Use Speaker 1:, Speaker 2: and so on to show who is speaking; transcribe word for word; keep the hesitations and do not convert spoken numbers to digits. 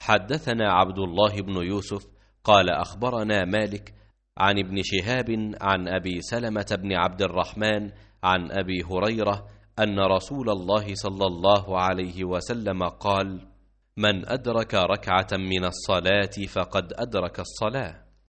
Speaker 1: حدثنا عبد الله بن يوسف قال أخبرنا مالك عن ابن شهاب عن أبي سلمة بن عبد الرحمن عن أبي هريرة أن رسول الله صلى الله عليه وسلم قال: من أدرك ركعة من الصلاة فقد أدرك الصلاة.